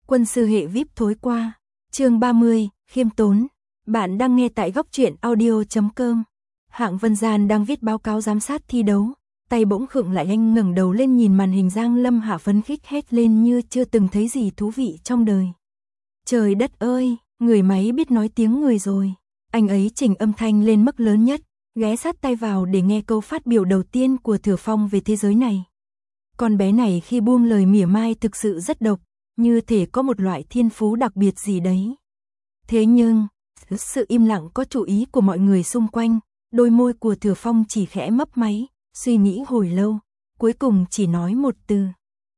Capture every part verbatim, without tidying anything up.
Quân sư hệ vi ai pi thối qua. Chương ba mươi, khiêm tốn. Bạn đang nghe tại góc truyện audio chấm com. Hạng Vân Gian đang viết báo cáo giám sát thi đấu, tay bỗng khựng lại, anh ngẩng đầu lên nhìn màn hình. Giang Lâm Hạ phấn khích hét lên như chưa từng thấy gì thú vị trong đời. Trời đất ơi, người máy biết nói tiếng người rồi. Anh ấy chỉnh âm thanh lên mức lớn nhất, ghé sát tai vào để nghe câu phát biểu đầu tiên của Thừa Phong về thế giới này. Con bé này khi buông lời mỉa mai thực sự rất độc, như thể có một loại thiên phú đặc biệt gì đấy. Thế nhưng, sự im lặng có chủ ý của mọi người xung quanh, đôi môi của Thừa Phong chỉ khẽ mấp máy, suy nghĩ hồi lâu, cuối cùng chỉ nói một từ.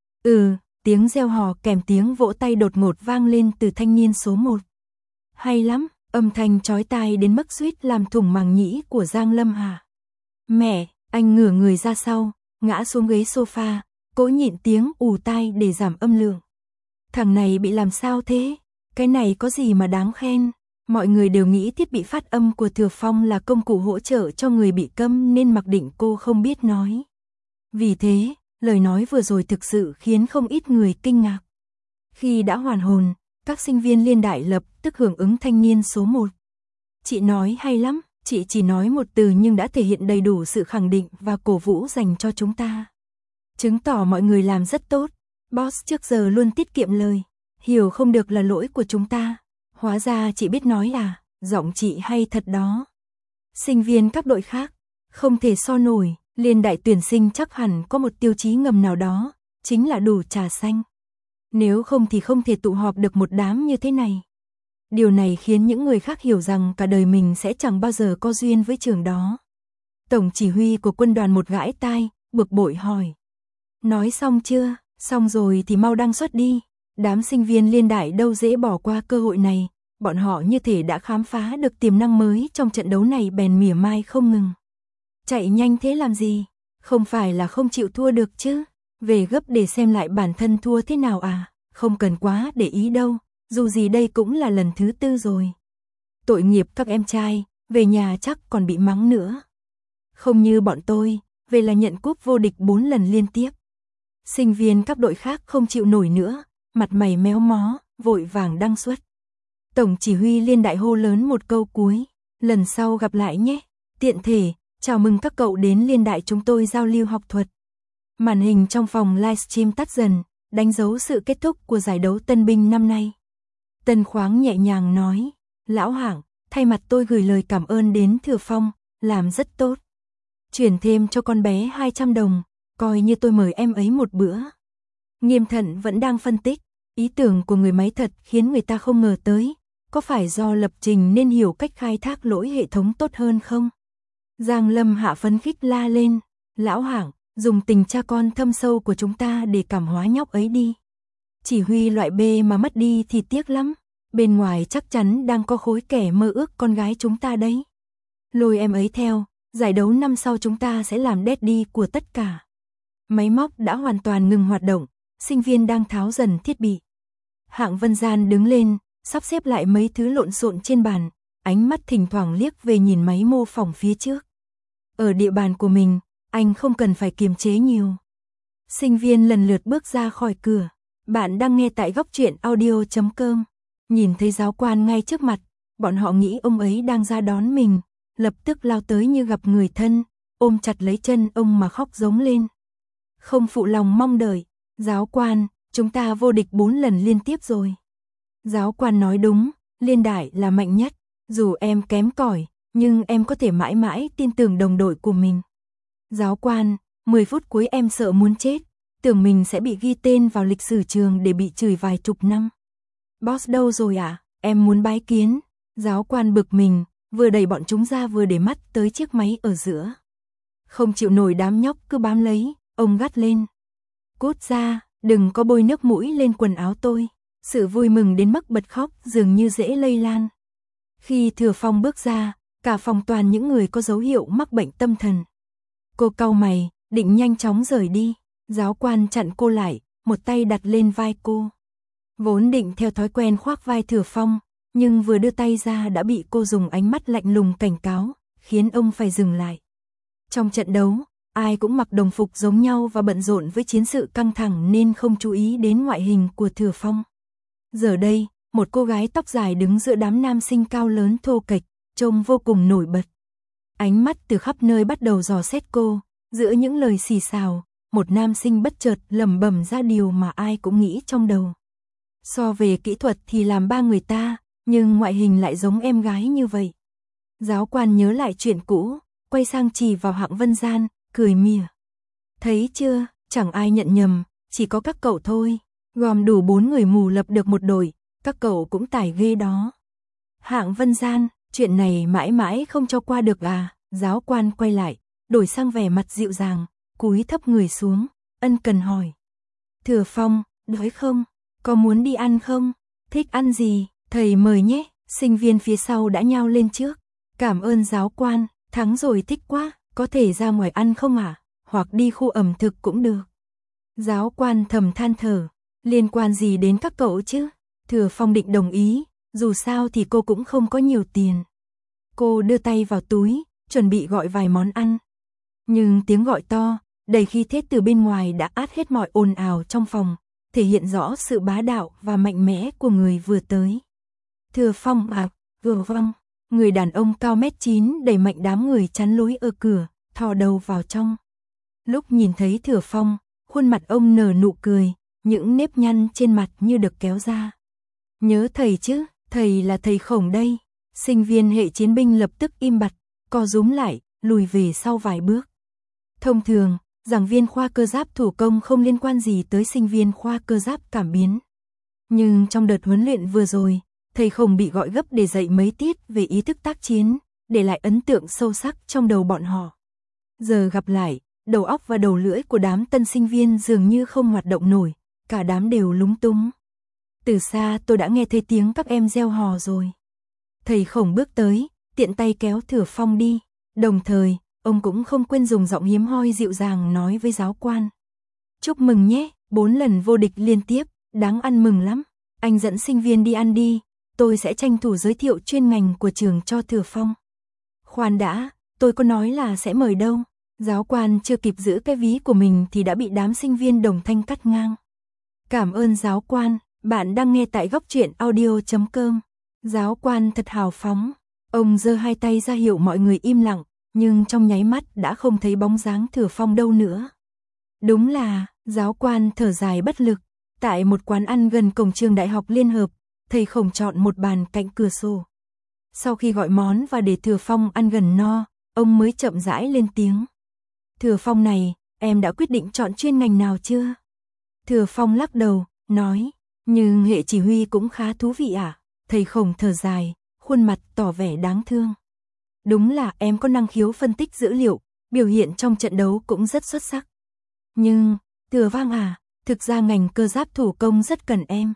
Ừ, tiếng reo hò kèm tiếng vỗ tay đột ngột vang lên từ thanh niên số một. Hay lắm, âm thanh chói tai đến mức suýt làm thủng màng nhĩ của Giang Lâm Hạ. Mẹ, anh ngửa người ra sau, ngã xuống ghế sofa, cố nhịn tiếng ù tai để giảm âm lượng. Thằng này bị làm sao thế? Cái này có gì mà đáng khen? Mọi người đều nghĩ thiết bị phát âm của Thừa Phong là công cụ hỗ trợ cho người bị câm nên mặc định cô không biết nói. Vì thế, lời nói vừa rồi thực sự khiến không ít người kinh ngạc. Khi đã hoàn hồn, các sinh viên Liên Đại lập tức hưởng ứng thanh niên số một. Chị nói hay lắm, chị chỉ nói một từ nhưng đã thể hiện đầy đủ sự khẳng định và cổ vũ dành cho chúng ta. Chứng tỏ mọi người làm rất tốt. Boss trước giờ luôn tiết kiệm lời. Hiểu không được là lỗi của chúng ta. Hóa ra chị biết nói à, giọng chị hay thật đó. Sinh viên các đội khác, không thể so nổi, Liên Đại tuyển sinh chắc hẳn có một tiêu chí ngầm nào đó, chính là đủ trà xanh. Nếu không thì không thể tụ họp được một đám như thế này. Điều này khiến những người khác hiểu rằng cả đời mình sẽ chẳng bao giờ có duyên với trường đó. Tổng chỉ huy của quân đoàn một gãi tai, bực bội hỏi. Nói xong chưa? Xong rồi thì mau đăng xuất đi. Đám sinh viên Liên Đại đâu dễ bỏ qua cơ hội này. Bọn họ như thể đã khám phá được tiềm năng mới trong trận đấu này, bèn mỉa mai không ngừng. Chạy nhanh thế làm gì? Không phải là không chịu thua được chứ? Về gấp để xem lại bản thân thua thế nào à? Không cần quá để ý đâu. Dù gì đây cũng là lần thứ tư rồi. Tội nghiệp các em trai, về nhà chắc còn bị mắng nữa. Không như bọn tôi, về là nhận cúp vô địch bốn lần liên tiếp. Sinh viên các đội khác không chịu nổi nữa, mặt mày méo mó, vội vàng đăng xuất. Tổng chỉ huy Liên Đại hô lớn một câu cuối, lần sau gặp lại nhé. Tiện thể, chào mừng các cậu đến Liên Đại chúng tôi giao lưu học thuật. Màn hình trong phòng livestream tắt dần, đánh dấu sự kết thúc của giải đấu tân binh năm nay. Tân Khoáng nhẹ nhàng nói, lão Hạng, thay mặt tôi gửi lời cảm ơn đến Thừa Phong, làm rất tốt. Chuyển thêm cho con bé hai trăm đồng, coi như tôi mời em ấy một bữa. Nghiêm Thận vẫn đang phân tích, ý tưởng của người máy thật khiến người ta không ngờ tới, có phải do lập trình nên hiểu cách khai thác lỗi hệ thống tốt hơn không? Giang Lâm Hạ phấn khích la lên, lão Hạng, dùng tình cha con thâm sâu của chúng ta để cảm hóa nhóc ấy đi. Chỉ huy loại B mà mất đi thì tiếc lắm, bên ngoài chắc chắn đang có khối kẻ mơ ước con gái chúng ta đấy. Lôi em ấy theo, giải đấu năm sau chúng ta sẽ làm daddy của tất cả. Máy móc đã hoàn toàn ngừng hoạt động, sinh viên đang tháo dần thiết bị. Hạng Vân Gian đứng lên, sắp xếp lại mấy thứ lộn xộn trên bàn, ánh mắt thỉnh thoảng liếc về nhìn máy mô phỏng phía trước. Ở địa bàn của mình, anh không cần phải kiềm chế nhiều. Sinh viên lần lượt bước ra khỏi cửa. Bạn đang nghe tại góc truyện audio chấm com. Nhìn thấy giáo quan ngay trước mặt, bọn họ nghĩ ông ấy đang ra đón mình, lập tức lao tới như gặp người thân, ôm chặt lấy chân ông mà khóc giống lên. Không phụ lòng mong đợi, giáo quan, chúng ta vô địch bốn lần liên tiếp rồi. Giáo quan nói đúng, Liên Đại là mạnh nhất, dù em kém cỏi, nhưng em có thể mãi mãi tin tưởng đồng đội của mình. Giáo quan, mười phút cuối em sợ muốn chết, tưởng mình sẽ bị ghi tên vào lịch sử trường để bị chửi vài chục năm. Boss đâu rồi ạ? À? Em muốn bái kiến. Giáo quan bực mình, vừa đẩy bọn chúng ra vừa để mắt tới chiếc máy ở giữa. Không chịu nổi đám nhóc cứ bám lấy, ông gắt lên. Cút ra, đừng có bôi nước mũi lên quần áo tôi. Sự vui mừng đến mức bật khóc dường như dễ lây lan. Khi Thừa Phong bước ra, cả phòng toàn những người có dấu hiệu mắc bệnh tâm thần. Cô cau mày, định nhanh chóng rời đi. Giáo quan chặn cô lại, một tay đặt lên vai cô. Vốn định theo thói quen khoác vai Thừa Phong, nhưng vừa đưa tay ra đã bị cô dùng ánh mắt lạnh lùng cảnh cáo, khiến ông phải dừng lại. Trong trận đấu, ai cũng mặc đồng phục giống nhau và bận rộn với chiến sự căng thẳng nên không chú ý đến ngoại hình của Thừa Phong. Giờ đây, một cô gái tóc dài đứng giữa đám nam sinh cao lớn thô kệch, trông vô cùng nổi bật. Ánh mắt từ khắp nơi bắt đầu dò xét cô, giữa những lời xì xào, một nam sinh bất chợt lẩm bẩm ra điều mà ai cũng nghĩ trong đầu. So về kỹ thuật thì làm ba người ta, nhưng ngoại hình lại giống em gái như vậy. Giáo quan nhớ lại chuyện cũ, quay sang chỉ vào Hạng Vân Gian, cười mỉa. Thấy chưa, chẳng ai nhận nhầm, chỉ có các cậu thôi. Gom đủ bốn người mù lập được một đội, các cậu cũng tài ghê đó. Hạng Vân Gian, chuyện này mãi mãi không cho qua được à? Giáo quan quay lại, đổi sang vẻ mặt dịu dàng, cúi thấp người xuống, ân cần hỏi. Thừa Phong, đói không? Có muốn đi ăn không? Thích ăn gì? Thầy mời nhé. Sinh viên phía sau đã nhao lên trước. Cảm ơn giáo quan, thắng rồi thích quá, có thể ra ngoài ăn không ạ? À? Hoặc đi khu ẩm thực cũng được. Giáo quan thầm than thở, liên quan gì đến các cậu chứ? Thừa Phong định đồng ý, dù sao thì cô cũng không có nhiều tiền. Cô đưa tay vào túi, chuẩn bị gọi vài món ăn. Nhưng tiếng gọi to, đầy khí thế từ bên ngoài đã át hết mọi ồn ào trong phòng, thể hiện rõ sự bá đạo và mạnh mẽ của người vừa tới. Thừa Phong à, vừa vâng, người đàn ông cao mét chín đẩy mạnh đám người chắn lối ở cửa, thò đầu vào trong. Lúc nhìn thấy Thừa Phong, khuôn mặt ông nở nụ cười, những nếp nhăn trên mặt như được kéo ra. Nhớ thầy chứ, thầy là thầy Khổng đây. Sinh viên hệ chiến binh lập tức im bặt, co rúm lại, lùi về sau vài bước. Thông thường, giảng viên khoa cơ giáp thủ công không liên quan gì tới sinh viên khoa cơ giáp cảm biến. Nhưng trong đợt huấn luyện vừa rồi, thầy Khổng bị gọi gấp để dạy mấy tiết về ý thức tác chiến, để lại ấn tượng sâu sắc trong đầu bọn họ. Giờ gặp lại, đầu óc và đầu lưỡi của đám tân sinh viên dường như không hoạt động nổi, cả đám đều lúng túng. Từ xa tôi đã nghe thấy tiếng các em reo hò rồi. Thầy Khổng bước tới, tiện tay kéo Thừa Phong đi, đồng thời, ông cũng không quên dùng giọng hiếm hoi dịu dàng nói với giáo quan. Chúc mừng nhé, bốn lần vô địch liên tiếp, đáng ăn mừng lắm. Anh dẫn sinh viên đi ăn đi, tôi sẽ tranh thủ giới thiệu chuyên ngành của trường cho Thừa Phong. Khoan đã, tôi có nói là sẽ mời đâu. Giáo quan chưa kịp giữ cái ví của mình thì đã bị đám sinh viên đồng thanh cắt ngang. Cảm ơn giáo quan, bạn đang nghe tại góc truyện audio chấm com. Giáo quan thật hào phóng, ông giơ hai tay ra hiệu mọi người im lặng, nhưng trong nháy mắt đã không thấy bóng dáng Thừa Phong đâu nữa. Đúng là, giáo quan thở dài bất lực, tại một quán ăn gần cổng trường đại học Liên Hợp, thầy Khổng chọn một bàn cạnh cửa sổ. Sau khi gọi món và để Thừa Phong ăn gần no, ông mới chậm rãi lên tiếng. Thừa Phong này, em đã quyết định chọn chuyên ngành nào chưa? Thừa Phong lắc đầu, nói, nhưng hệ chỉ huy cũng khá thú vị à? Thầy Khổng thở dài, khuôn mặt tỏ vẻ đáng thương. Đúng là em có năng khiếu phân tích dữ liệu, biểu hiện trong trận đấu cũng rất xuất sắc. Nhưng, Thừa Vang à, thực ra ngành cơ giáp thủ công rất cần em.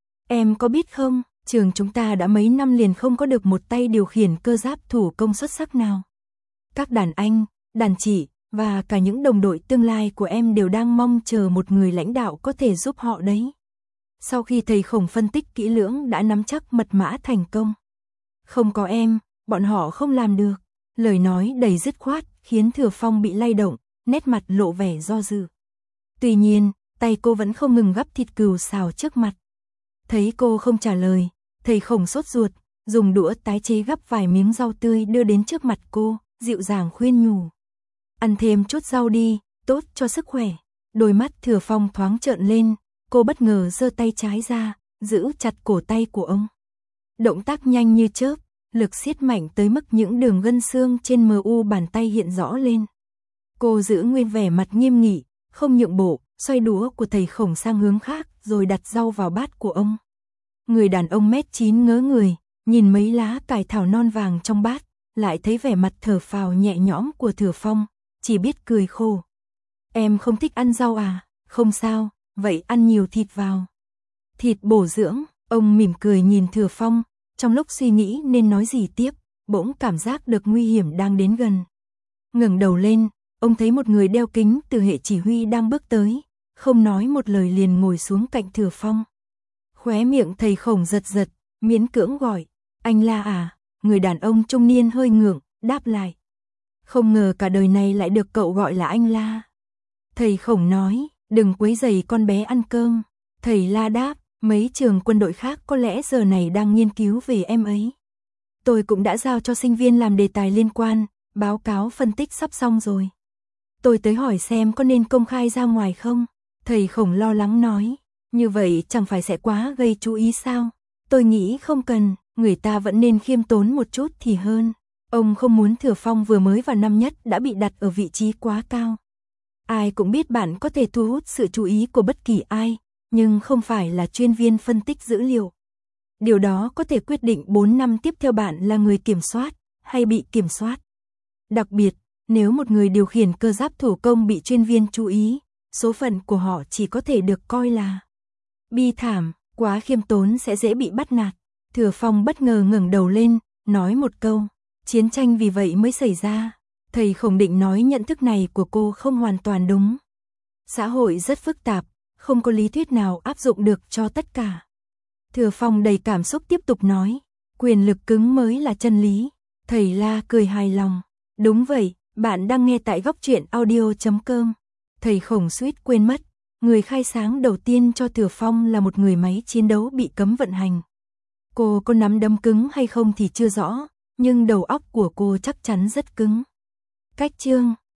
Em có biết không, trường chúng ta đã mấy năm liền không có được một tay điều khiển cơ giáp thủ công xuất sắc nào. Các đàn anh, đàn chị, và cả những đồng đội tương lai của em đều đang mong chờ một người lãnh đạo có thể giúp họ đấy. Sau khi thầy Khổng phân tích kỹ lưỡng đã nắm chắc mật mã thành công. Không có em, bọn họ không làm được. Lời nói đầy dứt khoát khiến Thừa Phong bị lay động, nét mặt lộ vẻ do dự. Tuy nhiên, tay cô vẫn không ngừng gắp thịt cừu xào trước mặt. Thấy cô không trả lời, thầy Khổng sốt ruột, dùng đũa tái chế gắp vài miếng rau tươi đưa đến trước mặt cô, dịu dàng khuyên nhủ. Ăn thêm chút rau đi, tốt cho sức khỏe. Đôi mắt Thừa Phong thoáng trợn lên, cô bất ngờ giơ tay trái ra, giữ chặt cổ tay của ông. Động tác nhanh như chớp, lực siết mạnh tới mức những đường gân xương trên mờ u bàn tay hiện rõ lên. Cô giữ nguyên vẻ mặt nghiêm nghị, không nhượng bộ, xoay đũa của thầy Khổng sang hướng khác rồi đặt rau vào bát của ông. Người đàn ông mét chín ngớ người, nhìn mấy lá cải thảo non vàng trong bát, lại thấy vẻ mặt thở phào nhẹ nhõm của Thừa Phong, chỉ biết cười khổ. Em không thích ăn rau à? Không sao, vậy ăn nhiều thịt vào. Thịt bổ dưỡng, ông mỉm cười nhìn Thừa Phong, trong lúc suy nghĩ nên nói gì tiếp, bỗng cảm giác được nguy hiểm đang đến gần. Ngẩng đầu lên, ông thấy một người đeo kính từ hệ chỉ huy đang bước tới, không nói một lời liền ngồi xuống cạnh Thừa Phong. Khóe miệng thầy Khổng giật giật, miễn cưỡng gọi, anh La à? Người đàn ông trung niên hơi ngượng, đáp lại. Không ngờ cả đời này lại được cậu gọi là anh La. Thầy Khổng nói, đừng quấy rầy con bé ăn cơm. Thầy La đáp, Mấy trường quân đội khác có lẽ giờ này đang nghiên cứu về em ấy. Tôi cũng đã giao cho sinh viên làm đề tài liên quan, báo cáo phân tích sắp xong rồi. Tôi tới hỏi xem có nên công khai ra ngoài không? Thầy Khổng lo lắng nói, như vậy chẳng phải sẽ quá gây chú ý sao? Tôi nghĩ không cần, người ta vẫn nên khiêm tốn một chút thì hơn. Ông không muốn Thừa Phong vừa mới vào năm nhất đã bị đặt ở vị trí quá cao. Ai cũng biết bạn có thể thu hút sự chú ý của bất kỳ ai, nhưng không phải là chuyên viên phân tích dữ liệu. Điều đó có thể quyết định bốn năm tiếp theo bạn là người kiểm soát, hay bị kiểm soát. Đặc biệt, nếu một người điều khiển cơ giáp thủ công bị chuyên viên chú ý, số phận của họ chỉ có thể được coi là bi thảm, quá khiêm tốn sẽ dễ bị bắt nạt. Thừa Phong bất ngờ ngẩng đầu lên, nói một câu, chiến tranh vì vậy mới xảy ra. Thầy Khổng định nói nhận thức này của cô không hoàn toàn đúng. Xã hội rất phức tạp, không có lý thuyết nào áp dụng được cho tất cả. Thừa Phong đầy cảm xúc tiếp tục nói, quyền lực cứng mới là chân lý. Thầy La cười hài lòng, đúng vậy, bạn đang nghe tại góc truyện audio chấm com. Thầy Khổng suýt quên mất, người khai sáng đầu tiên cho Thừa Phong là một người máy chiến đấu bị cấm vận hành. Cô có nắm đấm cứng hay không thì chưa rõ, nhưng đầu óc của cô chắc chắn rất cứng. Cách chương